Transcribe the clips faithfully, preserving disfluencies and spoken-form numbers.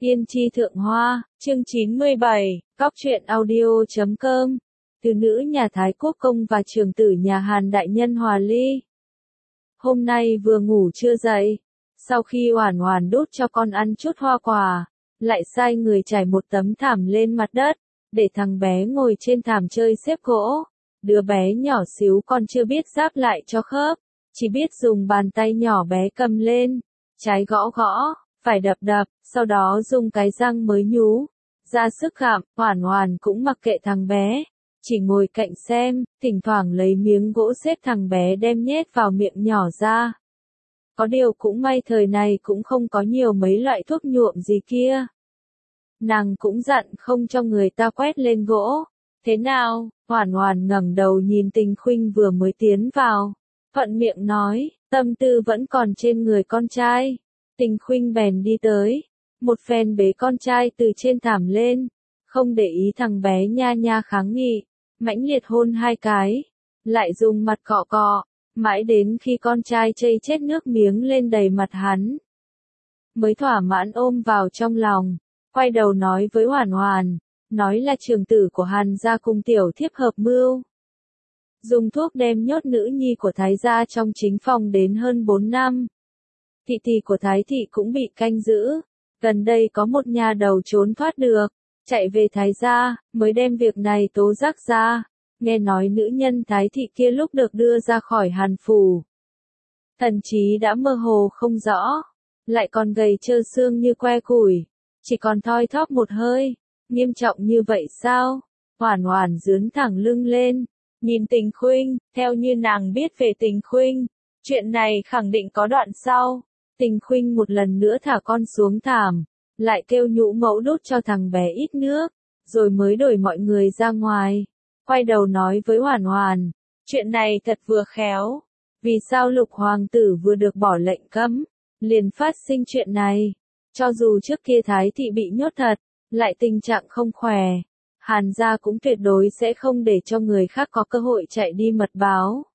Tiên tri thượng hoa, chương chín mươi bảy, cóc truyện audio chấm com, từ nữ nhà Thái Quốc công và trưởng tử nhà Hàn đại nhân Hòa Ly. Hôm nay vừa ngủ chưa dậy, sau khi Oản Oản đút cho con ăn chút hoa quả, lại sai người trải một tấm thảm lên mặt đất, để thằng bé ngồi trên thảm chơi xếp gỗ. Đứa bé nhỏ xíu còn chưa biết giáp lại cho khớp, chỉ biết dùng bàn tay nhỏ bé cầm lên, trái gõ gõ, phải đập đập, sau đó dùng cái răng mới nhú ra sức gặm. Oản Oản cũng mặc kệ thằng bé, chỉ ngồi cạnh xem, thỉnh thoảng lấy miếng gỗ xếp thằng bé đem nhét vào miệng nhỏ ra. Có điều cũng may thời này cũng không có nhiều mấy loại thuốc nhuộm gì kia. Nàng cũng dặn không cho người ta quét lên gỗ. Thế nào? Oản Oản ngẩng đầu nhìn Tình Khuynh vừa mới tiến vào, thuận miệng nói, tâm tư vẫn còn trên người con trai. Tình Khuynh bèn đi tới, một phen bế con trai từ trên thảm lên, không để ý thằng bé nha nha kháng nghị, mãnh liệt hôn hai cái, lại dùng mặt cọ cọ, mãi đến khi con trai chây chết nước miếng lên đầy mặt hắn, mới thỏa mãn ôm vào trong lòng, quay đầu nói với Oản Oản, nói là trưởng tử của Hàn gia cùng tiểu thiếp hợp mưu. Dùng thuốc đem nhốt nữ nhi của Thái gia trong chính phòng đến hơn bốn năm. Thị thị của Thái thị cũng bị canh giữ, gần đây có một nhà đầu trốn thoát được, chạy về Thái gia, mới đem việc này tố giác ra, nghe nói nữ nhân Thái thị kia lúc được đưa ra khỏi Hàn phủ, thần trí đã mơ hồ không rõ, lại còn gầy trơ xương như que củi, chỉ còn thoi thóp một hơi. Nghiêm trọng như vậy sao? Oản Oản dướn thẳng lưng lên, nhìn Tình Khuynh, theo như nàng biết về Tình Khuynh, chuyện này khẳng định có đoạn sau. Tình Khuynh một lần nữa thả con xuống thảm, lại kêu nhũ mẫu đút cho thằng bé ít nước, rồi mới đuổi mọi người ra ngoài. Quay đầu nói với Oản Oản, chuyện này thật vừa khéo, vì sao Lục hoàng tử vừa được bỏ lệnh cấm, liền phát sinh chuyện này. Cho dù trước kia Thái thị bị nhốt thật, lại tình trạng không khỏe, Hàn gia cũng tuyệt đối sẽ không để cho người khác có cơ hội chạy đi mật báo.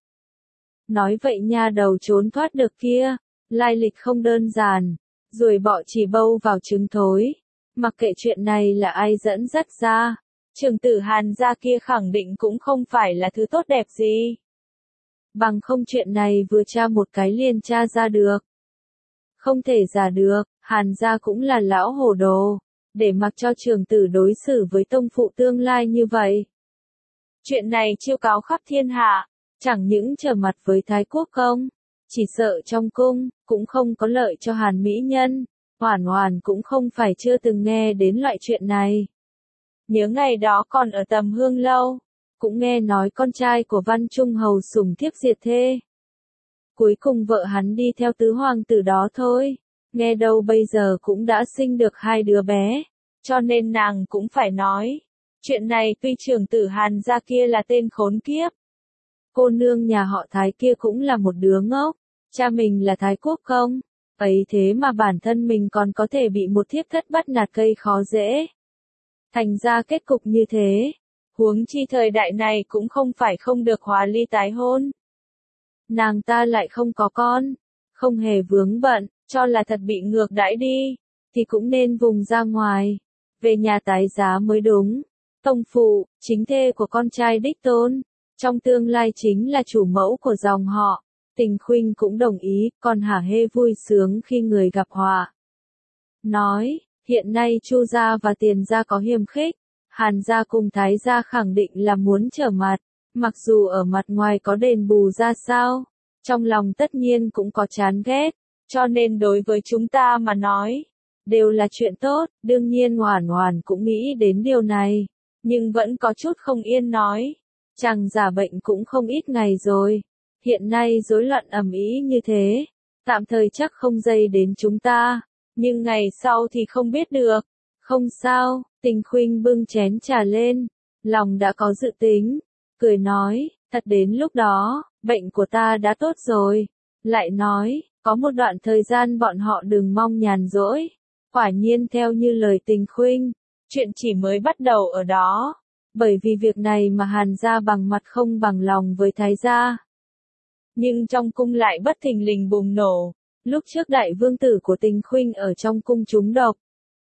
Nói vậy nha đầu trốn thoát được kia, lai lịch không đơn giản, rồi bọ chỉ bâu vào trứng thối. Mặc kệ chuyện này là ai dẫn dắt ra, trưởng tử Hàn gia kia khẳng định cũng không phải là thứ tốt đẹp gì. Bằng không chuyện này vừa tra một cái liền tra ra được. Không thể giả được, Hàn gia cũng là lão hồ đồ, để mặc cho trưởng tử đối xử với tông phụ tương lai như vậy. Chuyện này chiêu cáo khắp thiên hạ, chẳng những trở mặt với Thái Quốc công, chỉ sợ trong cung, cũng không có lợi cho Hàn mỹ nhân. Oản Oản cũng không phải chưa từng nghe đến loại chuyện này. Nhớ ngày đó còn ở Tầm Hương lâu, cũng nghe nói con trai của Văn Trung hầu sủng thiếp diệt thê. Cuối cùng vợ hắn đi theo tứ hoàng tử đó thôi. Nghe đâu bây giờ cũng đã sinh được hai đứa bé, cho nên nàng cũng phải nói. Chuyện này tuy trưởng tử Hàn gia kia là tên khốn kiếp, cô nương nhà họ Thái kia cũng là một đứa ngốc, cha mình là Thái Quốc công, ấy thế mà bản thân mình còn có thể bị một thiếp thất bắt nạt gây khó dễ. Thành ra kết cục như thế, huống chi thời đại này cũng không phải không được Hòa Ly tái hôn. Nàng ta lại không có con, không hề vướng bận, cho là thật bị ngược đãi đi, thì cũng nên vùng ra ngoài, về nhà tái giá mới đúng. Tông phụ, chính thê của con trai đích tôn, trong tương lai chính là chủ mẫu của dòng họ. Tình Khuynh cũng đồng ý, còn hả hê vui sướng khi người gặp họa. Nói, hiện nay Chu gia và Tiền gia có hiềm khích, Hàn gia cùng Thái gia khẳng định là muốn trở mặt, mặc dù ở mặt ngoài có đền bù ra sao, trong lòng tất nhiên cũng có chán ghét. Cho nên đối với chúng ta mà nói, đều là chuyện tốt. Đương nhiên Oản Oản cũng nghĩ đến điều này, nhưng vẫn có chút không yên nói, chàng giả bệnh cũng không ít ngày rồi, hiện nay rối loạn ầm ĩ như thế, tạm thời chắc không dây đến chúng ta, nhưng ngày sau thì không biết được. Không sao, Tình Khuynh bưng chén trà lên, lòng đã có dự tính, cười nói, thật đến lúc đó, bệnh của ta đã tốt rồi. Lại nói, có một đoạn thời gian bọn họ đừng mong nhàn rỗi. Quả nhiên theo như lời Tình Khuynh, chuyện chỉ mới bắt đầu ở đó, bởi vì việc này mà Hàn gia bằng mặt không bằng lòng với Thái gia. Nhưng trong cung lại bất thình lình bùng nổ, lúc trước đại vương tử của Tình Khuynh ở trong cung trúng độc.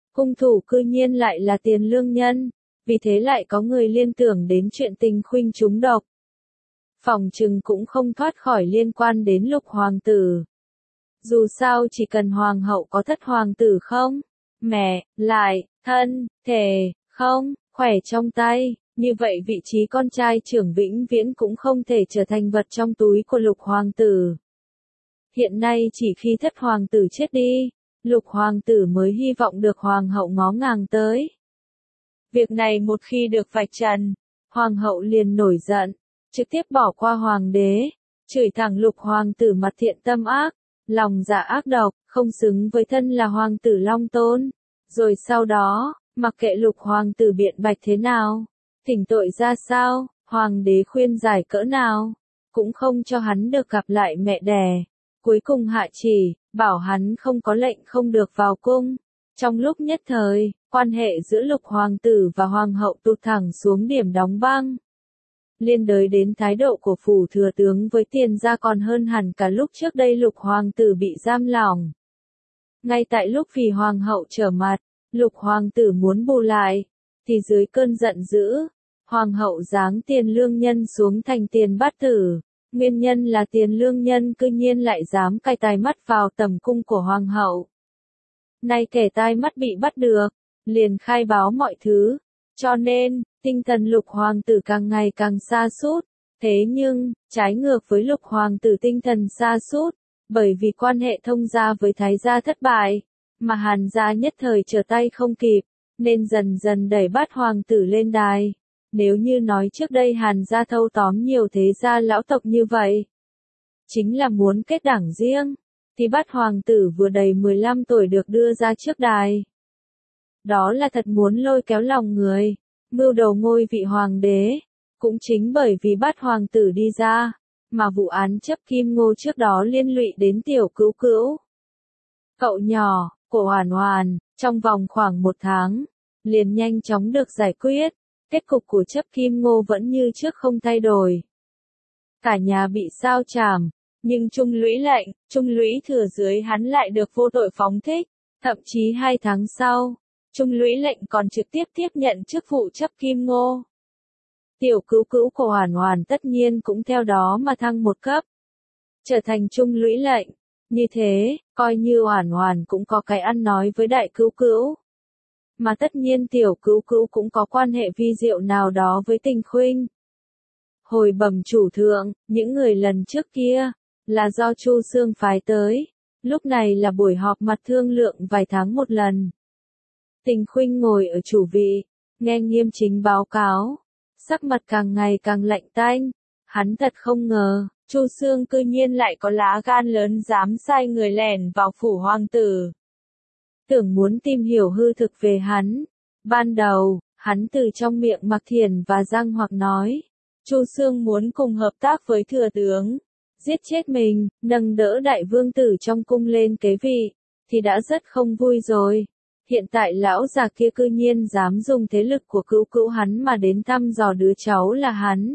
hung thủ cư nhiên lại là Tiền Lương Nhân, vì thế lại có người liên tưởng đến chuyện Tình Khuynh trúng độc. Phỏng chừng cũng không thoát khỏi liên quan đến Lục hoàng tử. Dù sao chỉ cần hoàng hậu có thất hoàng tử không, mẹ, lại, thân, thể, không, khỏe trong tay, như vậy vị trí con trai trưởng vĩnh viễn cũng không thể trở thành vật trong túi của Lục hoàng tử. Hiện nay chỉ khi thất hoàng tử chết đi, Lục hoàng tử mới hy vọng được hoàng hậu ngó ngàng tới. Việc này một khi được vạch trần, hoàng hậu liền nổi giận, trực tiếp bỏ qua hoàng đế, chửi thẳng Lục hoàng tử mặt thiện tâm ác, lòng dạ ác độc, không xứng với thân là hoàng tử Long Tôn. Rồi sau đó, mặc kệ Lục hoàng tử biện bạch thế nào, thỉnh tội ra sao, hoàng đế khuyên giải cỡ nào, cũng không cho hắn được gặp lại mẹ đẻ. Cuối cùng hạ chỉ, bảo hắn không có lệnh không được vào cung. Trong lúc nhất thời, quan hệ giữa Lục hoàng tử và hoàng hậu tụt thẳng xuống điểm đóng băng. Liên đới đến thái độ của phủ thừa tướng với Tiền gia còn hơn hẳn cả lúc trước đây Lục hoàng tử bị giam lỏng. Ngay tại lúc vì hoàng hậu trở mặt, Lục hoàng tử muốn bù lại, thì dưới cơn giận dữ, hoàng hậu giáng Tiền Lương Nhân xuống thành Tiền Bát Tử. Nguyên nhân là Tiền Lương Nhân cư nhiên lại dám cài tai mắt vào tầm cung của hoàng hậu. Nay kẻ tai mắt bị bắt được, liền khai báo mọi thứ, cho nên, tinh thần Lục hoàng tử càng ngày càng sa sút. Thế nhưng, trái ngược với Lục hoàng tử tinh thần sa sút, bởi vì quan hệ thông gia với Thái gia thất bại, mà Hàn gia nhất thời trở tay không kịp, nên dần dần đẩy Bát hoàng tử lên đài. Nếu như nói trước đây Hàn gia thâu tóm nhiều thế gia lão tộc như vậy, chính là muốn kết đảng riêng, thì Bát hoàng tử vừa đầy mười lăm tuổi được đưa ra trước đài. Đó là thật muốn lôi kéo lòng người, mưu đầu ngôi vị hoàng đế. Cũng chính bởi vì Bát hoàng tử đi ra, mà vụ án chấp Kim Ngô trước đó liên lụy đến Tiểu Cữu Cữu. Cậu nhỏ, của Hoàn Hoàn, trong vòng khoảng một tháng, liền nhanh chóng được giải quyết. Kết cục của chấp Kim Ngô vẫn như trước không thay đổi. Cả nhà bị sao trảm, nhưng Trung Lũy lệnh, Trung Lũy thừa dưới hắn lại được vô tội phóng thích. Thậm chí hai tháng sau, Trung Lũy lệnh còn trực tiếp tiếp nhận chức vụ chấp Kim Ngô. Tiểu Cữu Cữu của Hoàn Hoàn tất nhiên cũng theo đó mà thăng một cấp, trở thành Trung Lũy lệnh. Như thế, coi như Hoàn Hoàn cũng có cái ăn nói với Đại Cữu Cữu. Mà tất nhiên Tiểu Cữu Cữu cũng có quan hệ vi diệu nào đó với Tình Khuynh. Hồi bẩm chủ thượng, những người lần trước kia, là do Chu Xương phái tới. Lúc này là buổi họp mặt thương lượng vài tháng một lần. Tình Khuynh ngồi ở chủ vị, nghe Nghiêm Chính báo cáo. Sắc mặt càng ngày càng lạnh tanh. Hắn thật không ngờ, Chu Xương cư nhiên lại có lá gan lớn dám sai người lẻn vào phủ hoàng tử. Tưởng muốn tìm hiểu hư thực về hắn. Ban đầu, hắn từ trong miệng Mạc Thiển và Giang Hoặc nói, Chu Xương muốn cùng hợp tác với thừa tướng, giết chết mình, nâng đỡ đại vương tử trong cung lên kế vị, thì đã rất không vui rồi. Hiện tại lão già kia cư nhiên dám dùng thế lực của Cữu Cữu hắn mà đến thăm dò đứa cháu là hắn.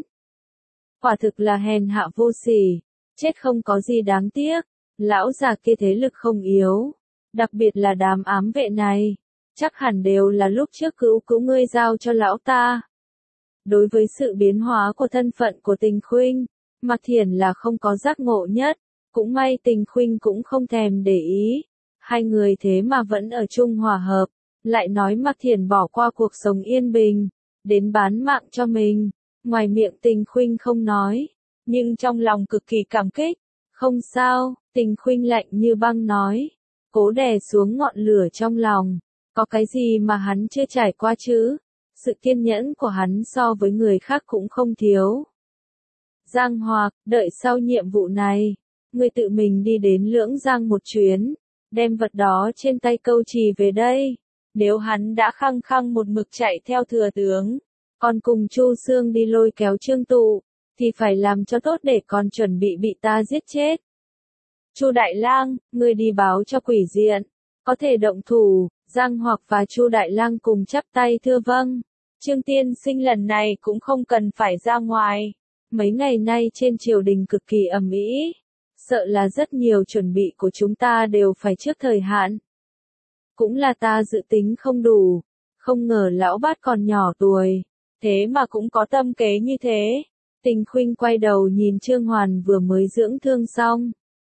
Quả thực là hèn hạ vô sỉ, chết không có gì đáng tiếc, lão già kia thế lực không yếu. Đặc biệt là đám ám vệ này, chắc hẳn đều là lúc trước Cữu Cữu ngươi giao cho lão ta. Đối với sự biến hóa của thân phận của Tình Khuynh, Mạc Thiển là không có giác ngộ nhất, cũng may Tình Khuynh cũng không thèm để ý. Hai người thế mà vẫn ở chung hòa hợp, lại nói Mạc Thiển bỏ qua cuộc sống yên bình, đến bán mạng cho mình. Ngoài miệng Tình Khuynh không nói, nhưng trong lòng cực kỳ cảm kích. Không sao, Tình Khuynh lạnh như băng nói, cố đè xuống ngọn lửa trong lòng. Có cái gì mà hắn chưa trải qua chứ? Sự kiên nhẫn của hắn so với người khác cũng không thiếu. Giang Hoặc, đợi sau nhiệm vụ này, ngươi tự mình đi đến Lưỡng Giang một chuyến, đem vật đó trên tay Câu Trì về đây. Nếu hắn đã khăng khăng một mực chạy theo thừa tướng, còn cùng Chu Xương đi lôi kéo Trương Tụ, thì phải làm cho tốt để còn chuẩn bị bị ta giết chết. Chu Đại Lang, ngươi đi báo cho Quỷ Diện, có thể động thủ. Giang Hoặc và Chu Đại Lang cùng chắp tay thưa vâng. Trương tiên sinh lần này cũng không cần phải ra ngoài. Mấy ngày nay trên triều đình cực kỳ ầm ĩ, sợ là rất nhiều chuẩn bị của chúng ta đều phải trước thời hạn. cũng là ta dự tính không đủ, không ngờ lão bát còn nhỏ tuổi, thế mà cũng có tâm kế như thế. Tình Khuynh quay đầu nhìn Trương Hoàn vừa mới dưỡng thương xong.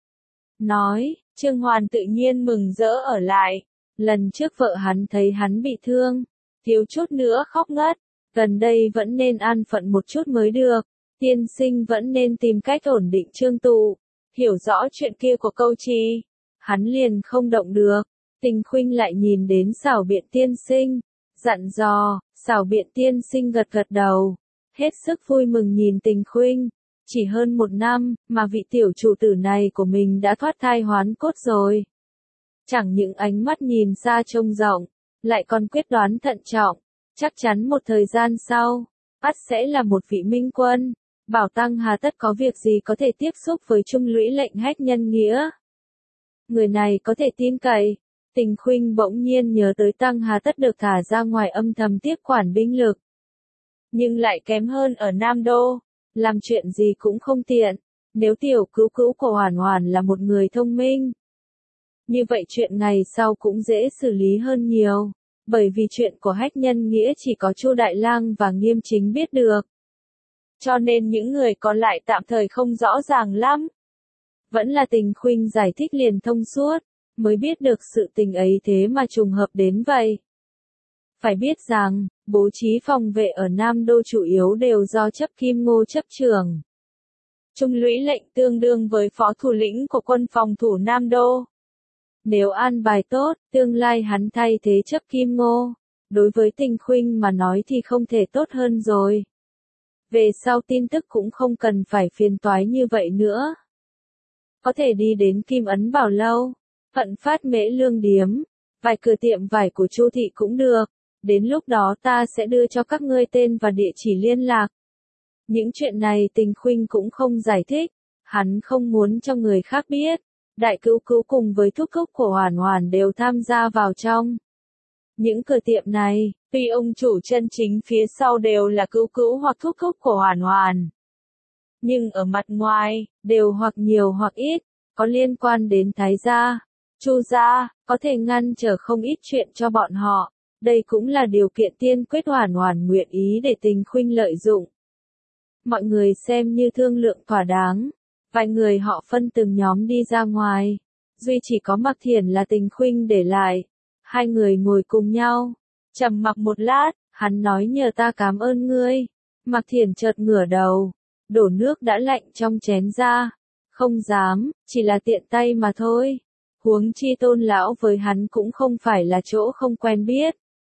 Nói, Trương Hoàn tự nhiên mừng rỡ ở lại, lần trước vợ hắn thấy hắn bị thương, thiếu chút nữa khóc ngất, gần đây vẫn nên an phận một chút mới được, tiên sinh vẫn nên tìm cách ổn định Trương Tụ, hiểu rõ chuyện kia của Câu Trì, hắn liền không động được. Tình Khuynh lại nhìn đến Xảo Biện tiên sinh, dặn dò, Xảo Biện tiên sinh gật gật đầu, hết sức vui mừng nhìn Tình Khuynh, chỉ hơn một năm, mà vị tiểu chủ tử này của mình đã thoát thai hoán cốt rồi. Chẳng những ánh mắt nhìn xa trông rộng, lại còn quyết đoán thận trọng, chắc chắn một thời gian sau, ắt sẽ là một vị minh quân, Bảo Tăng hà tất có việc gì có thể tiếp xúc với Trung Lũy lệnh hách nhân nghĩa. Người này có thể tin cậy. Tình Khuynh bỗng nhiên nhớ tới Tăng Hà Tất được thả ra ngoài âm thầm tiếp quản binh lực. Nhưng lại kém hơn ở Nam Đô, làm chuyện gì cũng không tiện, nếu tiểu cứu cứu của Hoàn Hoàn là một người thông minh. Như vậy chuyện ngày sau cũng dễ xử lý hơn nhiều, bởi vì chuyện của hách nhân nghĩa chỉ có Chu Đại Lang và Nghiêm Chính biết được. Cho nên những người còn lại tạm thời không rõ ràng lắm. Vẫn là Tình Khuynh giải thích liền thông suốt, mới biết được sự tình ấy thế mà trùng hợp đến vậy. Phải biết rằng, bố trí phòng vệ ở Nam Đô chủ yếu đều do chấp Kim Ngô chấp trưởng. Trung Lũy lệnh tương đương với phó thủ lĩnh của quân phòng thủ Nam Đô. Nếu an bài tốt, tương lai hắn thay thế chấp Kim Ngô, đối với Tình Khuynh mà nói thì không thể tốt hơn rồi. Về sau tin tức cũng không cần phải phiền toái như vậy nữa. Có thể đi đến Kim Ấn Bảo Lâu, Hận Phát Mễ Lương Điếm, vài cửa tiệm vải của Chu thị cũng được, đến lúc đó ta sẽ đưa cho các ngươi tên và địa chỉ liên lạc. Những chuyện này Tình Khuynh cũng không giải thích, hắn không muốn cho người khác biết, đại cứu cứu cùng với thúc thúc của Hoàn Hoàn đều tham gia vào trong. Những cửa tiệm này, tuy ông chủ chân chính phía sau đều là cứu cứu hoặc thúc thúc của Hoàn Hoàn, nhưng ở mặt ngoài, đều hoặc nhiều hoặc ít, có liên quan đến Thái gia, Chu gia, có thể ngăn trở không ít chuyện cho bọn họ. Đây cũng là điều kiện tiên quyết Hoàn Hoàn nguyện ý để Tình Khuynh lợi dụng. Mọi người xem như thương lượng thỏa đáng, vài người họ phân từng nhóm đi ra ngoài, duy chỉ có Mạc Thiển là Tình Khuynh để lại. Hai người ngồi cùng nhau, trầm mặc một lát, hắn nói nhờ ta cảm ơn ngươi. Mạc Thiển chợt ngửa đầu, đổ nước đã lạnh trong chén ra. Không dám, chỉ là tiện tay mà thôi. Huống chi Tôn lão với hắn cũng không phải là chỗ không quen biết.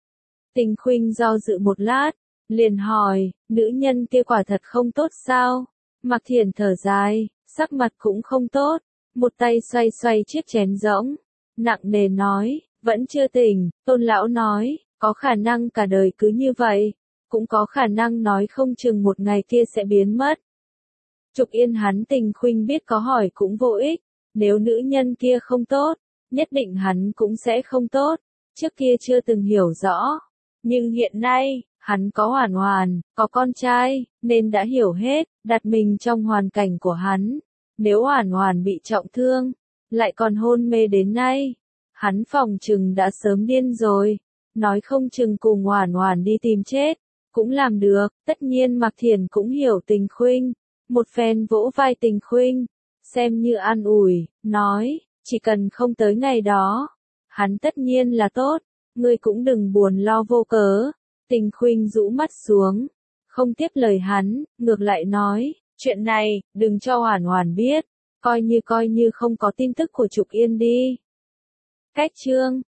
Tình Khuynh do dự một lát, liền hỏi, nữ nhân kia quả thật không tốt sao? Mạc Thiển thở dài, sắc mặt cũng không tốt, một tay xoay xoay chiếc chén rỗng, nặng nề nói, vẫn chưa tỉnh. Tôn lão nói, có khả năng cả đời cứ như vậy, cũng có khả năng nói không chừng một ngày kia sẽ biến mất. Trục Yên hắn Tình Khuynh biết có hỏi cũng vô ích, nếu nữ nhân kia không tốt, nhất định hắn cũng sẽ không tốt, trước kia chưa từng hiểu rõ. Nhưng hiện nay, hắn có Hoàn Hoàn, có con trai, nên đã hiểu hết, đặt mình trong hoàn cảnh của hắn. Nếu Hoàn Hoàn bị trọng thương, lại còn hôn mê đến nay, hắn phòng chừng đã sớm điên rồi, nói không chừng cùng Hoàn Hoàn đi tìm chết, cũng làm được. Tất nhiên Mạc Thiển cũng hiểu Tình Khuynh, một phen vỗ vai Tình Khuynh, xem như an ủi, nói, chỉ cần không tới ngày đó, hắn tất nhiên là tốt, ngươi cũng đừng buồn lo vô cớ. Tình Khuynh rũ mắt xuống, không tiếp lời hắn, ngược lại nói, chuyện này, đừng cho Hoàn Hoàn biết, coi như coi như không có tin tức của Trục Yên đi. Cách chương